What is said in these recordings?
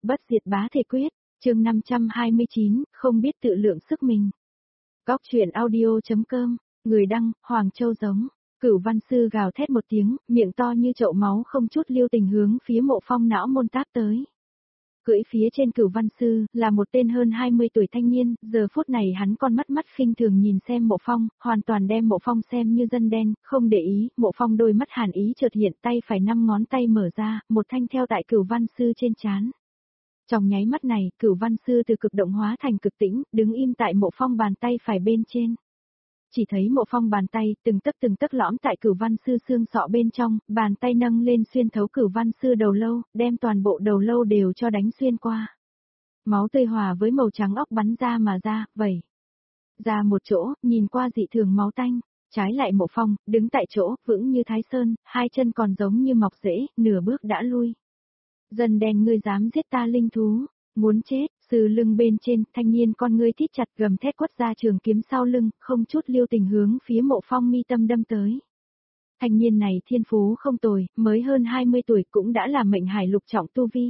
Bất diệt bá thể quyết, chương 529, không biết tự lượng sức mình. Góc truyện audio.com, người đăng, Hoàng Châu Giống. Cửu văn sư gào thét một tiếng, miệng to như chậu máu không chút lưu tình hướng phía Mộ Phong não môn táp tới. Cưỡi phía trên Cửu văn sư, là một tên hơn 20 tuổi thanh niên, giờ phút này hắn con mắt khinh thường nhìn xem Mộ Phong, hoàn toàn đem Mộ Phong xem như dân đen, không để ý, Mộ Phong đôi mắt hàn ý chợt hiện, tay phải 5 ngón tay mở ra, một thanh theo tại Cửu văn sư trên trán. Trong nháy mắt này, Cửu văn sư từ cực động hóa thành cực tĩnh, đứng im tại Mộ Phong bàn tay phải bên trên. Chỉ thấy Mộ Phong bàn tay, từng tấc lõm tại Cửu văn sư xương sọ bên trong, bàn tay nâng lên xuyên thấu Cửu văn sư đầu lâu, đem toàn bộ đầu lâu đều cho đánh xuyên qua. Máu tươi hòa với màu trắng óc bắn ra mà ra, vẩy ra một chỗ, nhìn qua dị thường máu tanh. Trái lại Mộ Phong, đứng tại chỗ, vững như Thái Sơn, hai chân còn giống như mọc rễ, nửa bước đã lui. Dân đen ngươi dám giết ta linh thú, muốn chết, từ lưng bên trên, thanh niên con ngươi thít chặt gầm thét quất ra trường kiếm sau lưng, không chút lưu tình hướng phía Mộ Phong mi tâm đâm tới. Thanh niên này thiên phú không tồi, mới hơn 20 tuổi cũng đã là mệnh hải lục trọng tu vi.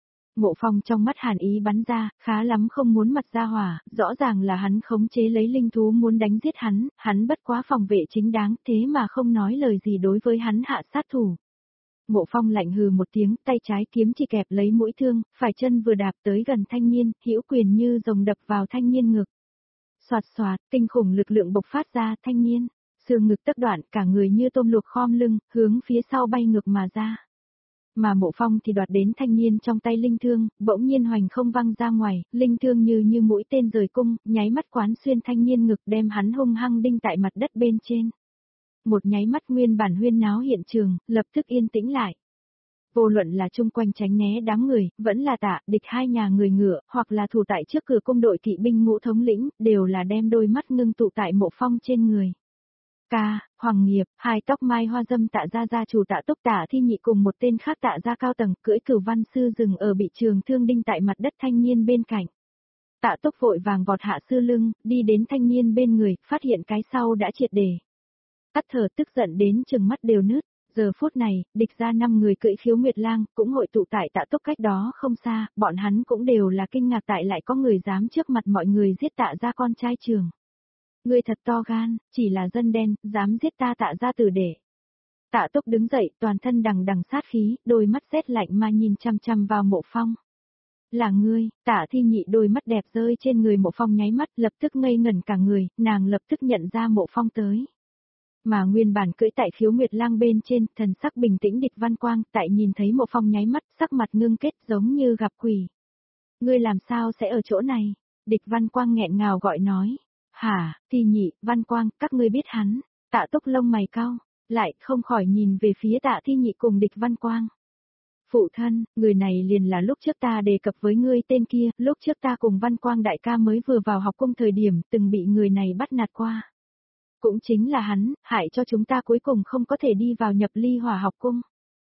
Mộ Phong trong mắt hàn ý bắn ra, khá lắm không muốn mặt ra hỏa, rõ ràng là hắn khống chế lấy linh thú muốn đánh giết hắn bất quá phòng vệ chính đáng thế mà không nói lời gì đối với hắn hạ sát thủ. Mộ Phong lạnh hừ một tiếng, tay trái kiếm chỉ kẹp lấy mũi thương, phải chân vừa đạp tới gần thanh niên, hữu quyền như rồng đập vào thanh niên ngực. Soạt soạt, kinh khủng lực lượng bộc phát ra, thanh niên, xương ngực tấc đoạn, cả người như tôm luộc khom lưng, hướng phía sau bay ngược mà ra. Mà Mộ Phong thì đoạt đến thanh niên trong tay linh thương, bỗng nhiên hoành không văng ra ngoài, linh thương như mũi tên rời cung, nháy mắt quán xuyên thanh niên ngực đem hắn hung hăng đinh tại mặt đất bên trên. Một nháy mắt nguyên bản huyên náo hiện trường, lập tức yên tĩnh lại. Vô luận là chung quanh tránh né đám người, vẫn là Tạ, Địch hai nhà người ngựa, hoặc là thủ tại trước cửa cung đội kỵ binh ngũ thống lĩnh, đều là đem đôi mắt ngưng tụ tại Mộ Phong trên người. Hoàng Nghiệp, hai tóc mai hoa dâm Tạ gia chủ Tạ Túc Tạ Thi Nhị cùng một tên khác Tạ gia cao tầng cưỡi Cửu văn sư dừng ở bị trường thương đinh tại mặt đất thanh niên bên cạnh. Tạ Túc vội vàng vọt hạ sư lưng, đi đến thanh niên bên người, phát hiện cái sau đã triệt để tắt thở, tức giận đến chừng mắt đều nứt. Giờ phút này, Địch ra 5 người cưỡi Khiếu Nguyệt Lang cũng hội tụ tại Tạ Túc cách đó không xa, bọn hắn cũng đều là kinh ngạc tại lại có người dám trước mặt mọi người giết Tạ gia con trai trưởng. Ngươi thật to gan, chỉ là dân đen, dám giết ta Tạ gia tử đệ. Tạ Túc đứng dậy, toàn thân đằng sát khí, đôi mắt rét lạnh mà nhìn chăm chăm vào Mộ Phong. Là ngươi, Tạ Thi Nhị đôi mắt đẹp rơi trên người Mộ Phong nháy mắt, lập tức ngây ngẩn cả người, nàng lập tức nhận ra Mộ Phong tới. Mà nguyên bản cưỡi tại Khiếu Nguyệt Lang bên trên, thần sắc bình tĩnh Địch Văn Quang, tại nhìn thấy Mộ Phong nháy mắt, sắc mặt ngưng kết giống như gặp quỷ. Ngươi làm sao sẽ ở chỗ này? Địch Văn Quang nghẹn ngào gọi nói. Hả, Thi Nhị, Văn Quang, các ngươi biết hắn? Tạ Túc lông mày cau, lại không khỏi nhìn về phía Tạ Thi Nhị cùng Địch Văn Quang. Phụ thân, người này liền là lúc trước ta đề cập với ngươi tên kia, lúc trước ta cùng Văn Quang đại ca mới vừa vào học cung thời điểm, từng bị người này bắt nạt qua. Cũng chính là hắn, hại cho chúng ta cuối cùng không có thể đi vào Nhập Ly Hỏa học cung.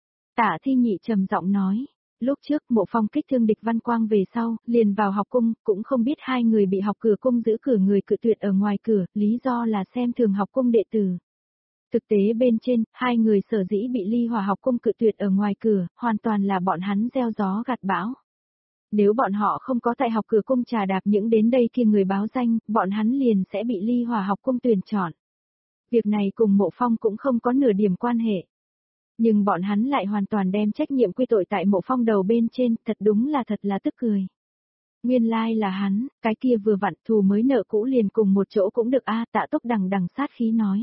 Tạ Thi Nhị trầm giọng nói, lúc trước Mộ Phong kích thương Địch Văn Quang về sau, liền vào học cung, cũng không biết hai người bị học cửa cung giữ cửa người cự tuyệt ở ngoài cửa, lý do là xem thường học cung đệ tử. Thực tế bên trên, hai người sở dĩ bị Ly Hỏa học cung cự tuyệt ở ngoài cửa, hoàn toàn là bọn hắn gieo gió gặt bão. Nếu bọn họ không có tại học cửa cung trà đạp những đến đây kia người báo danh, bọn hắn liền sẽ bị Ly Hỏa học cung tuyển chọn. Việc này cùng Mộ Phong cũng không có nửa điểm quan hệ. Nhưng bọn hắn lại hoàn toàn đem trách nhiệm quy tội tại Mộ Phong đầu bên trên, thật là tức cười. Nguyên lai là hắn, cái kia vừa vặn thù mới nợ cũ liền cùng một chỗ cũng được a. Tạ Túc đằng sát khí nói.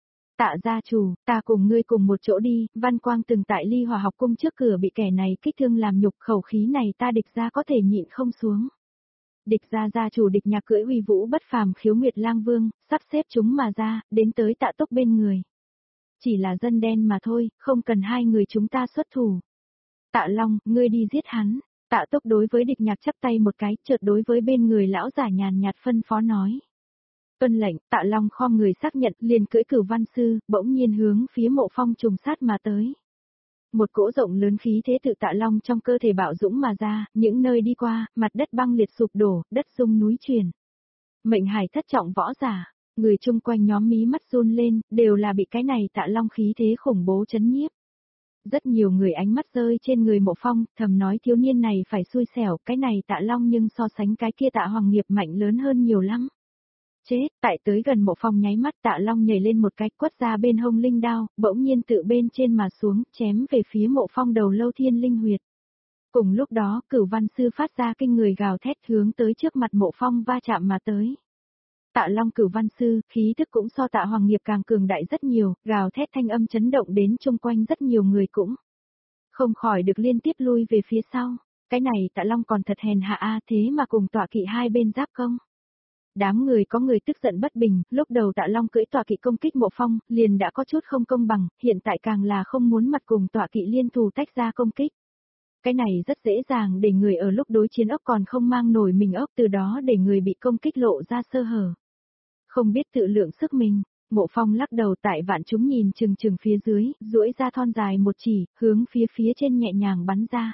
Tạ gia chủ, ta cùng ngươi cùng một chỗ đi, Văn Quang từng tại Ly Hỏa học cung trước cửa bị kẻ này kích thương làm nhục, khẩu khí này ta Địch gia có thể nhịn không xuống. Địch gia chủ Địch Nhạc cưỡi uy vũ bất phàm Khiếu Nguyệt Lang Vương, sắp xếp chúng mà ra, đến tới Tạ Túc bên người. Chỉ là dân đen mà thôi, không cần hai người chúng ta xuất thủ. Tạ Long, ngươi đi giết hắn. Tạ Túc đối với Địch Nhạc chắp tay một cái, chợt đối với bên người lão giả nhàn nhạt phân phó nói. Tuân lệnh, Tạ Long khom người xác nhận, liền cưỡi Cửu văn sư, bỗng nhiên hướng phía Mộ Phong trùng sát mà tới. Một cỗ rộng lớn khí thế tự Tạ Long trong cơ thể bạo dũng mà ra, những nơi đi qua, mặt đất băng liệt sụp đổ, đất rung núi chuyển. Mệnh hải thất trọng võ giả, người chung quanh nhóm mí mắt run lên, đều là bị cái này Tạ Long khí thế khủng bố chấn nhiếp. Rất nhiều người ánh mắt rơi trên người Mộ Phong, thầm nói thiếu niên này phải xui xẻo, cái này Tạ Long nhưng so sánh cái kia Tạ Hoàng Nghiệp mạnh lớn hơn nhiều lắm. Chết, tại tới gần Mộ Phong nháy mắt Tạ Long nhảy lên một cái quất ra bên hông linh đao, bỗng nhiên tự bên trên mà xuống, chém về phía Mộ Phong đầu lâu thiên linh huyệt. Cùng lúc đó, Cửu Văn Sư phát ra kinh người gào thét hướng tới trước mặt Mộ Phong va chạm mà tới. Tạ Long Cửu Văn Sư, khí thức cũng so Tạ Hoàng Nghiệp càng cường đại rất nhiều, gào thét thanh âm chấn động đến chung quanh rất nhiều người cũng không khỏi được liên tiếp lui về phía sau. Cái này Tạ Long còn thật hèn hạ a, thế mà cùng tọa kỵ hai bên giáp công. Đám người có người tức giận bất bình, lúc đầu Tạ Long cưỡi tọa kỵ công kích Mộ Phong, liền đã có chút không công bằng, hiện tại càng là không muốn mặt cùng tọa kỵ liên thủ tách ra công kích. Cái này rất dễ dàng để người ở lúc đối chiến ốc còn không mang nổi mình ốc, từ đó để người bị công kích lộ ra sơ hở. Không biết tự lượng sức mình, Mộ Phong lắc đầu tại vạn chúng nhìn chừng chừng phía dưới, duỗi ra thon dài một chỉ, hướng phía trên nhẹ nhàng bắn ra.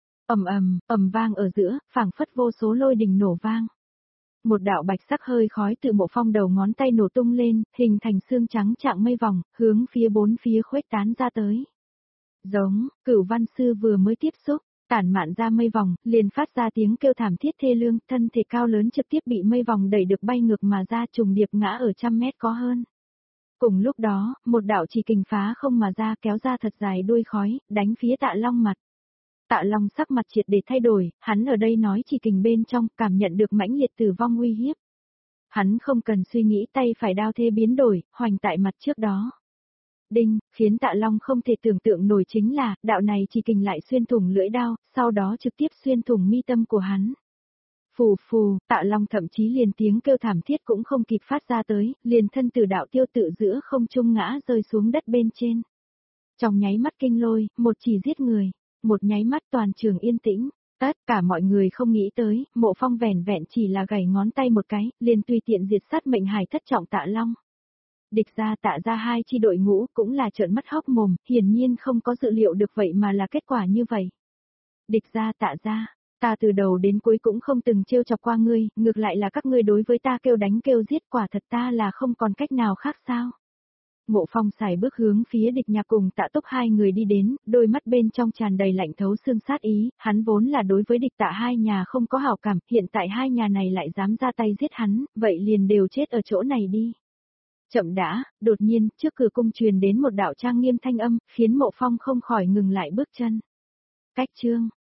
Ầm vang ở giữa, phảng phất vô số lôi đình nổ vang. Một đạo bạch sắc hơi khói từ Mộ Phong đầu ngón tay nổ tung lên, hình thành xương trắng trạng mây vòng, hướng phía bốn phía khuếch tán ra tới. Giống, Cửu Văn Sư vừa mới tiếp xúc, tản mạn ra mây vòng, liền phát ra tiếng kêu thảm thiết thê lương, thân thể cao lớn trực tiếp bị mây vòng đẩy được bay ngược mà ra, trùng điệp ngã ở 100 mét có hơn. Cùng lúc đó, một đạo chỉ kình phá không mà ra, kéo ra thật dài đuôi khói, đánh phía Tạ Long mặt. Tạ Long sắc mặt triệt để thay đổi, hắn ở đây nói chỉ kình bên trong, cảm nhận được mãnh liệt tử vong uy hiếp. Hắn không cần suy nghĩ, tay phải đao thế biến đổi, hoành tại mặt trước đó. Đinh, khiến Tạ Long không thể tưởng tượng nổi chính là, đạo này chỉ kình lại xuyên thủng lưỡi đao, sau đó trực tiếp xuyên thủng mi tâm của hắn. Phù phù, Tạ Long thậm chí liền tiếng kêu thảm thiết cũng không kịp phát ra tới, liền thân từ đạo tiêu tự giữa không trung ngã rơi xuống đất bên trên. Trong nháy mắt kinh lôi, một chỉ giết người, một nháy mắt toàn trường yên tĩnh, tất cả mọi người không nghĩ tới, Mộ Phong vẻn vẹn chỉ là gảy ngón tay một cái, liền tùy tiện diệt sát mệnh hải thất trọng Tạ Long. Địch ra Tạ ra hai chi đội ngũ cũng là trợn mắt hốc mồm, hiển nhiên không có dự liệu được vậy mà là kết quả như vậy. Địch ra Tạ ra, ta từ đầu đến cuối cũng không từng trêu chọc qua ngươi, ngược lại là các ngươi đối với ta kêu đánh kêu giết, quả thật ta là không còn cách nào khác sao. Mộ Phong xài bước hướng phía Địch Nhạc cùng Tạ Túc hai người đi đến, đôi mắt bên trong tràn đầy lạnh thấu xương sát ý, hắn vốn là đối với Địch Tạ hai nhà không có hảo cảm, hiện tại hai nhà này lại dám ra tay giết hắn, vậy liền đều chết ở chỗ này đi. Chậm đã, đột nhiên, trước cửa cung truyền đến một đạo trang nghiêm thanh âm, khiến Mộ Phong không khỏi ngừng lại bước chân. Cách chương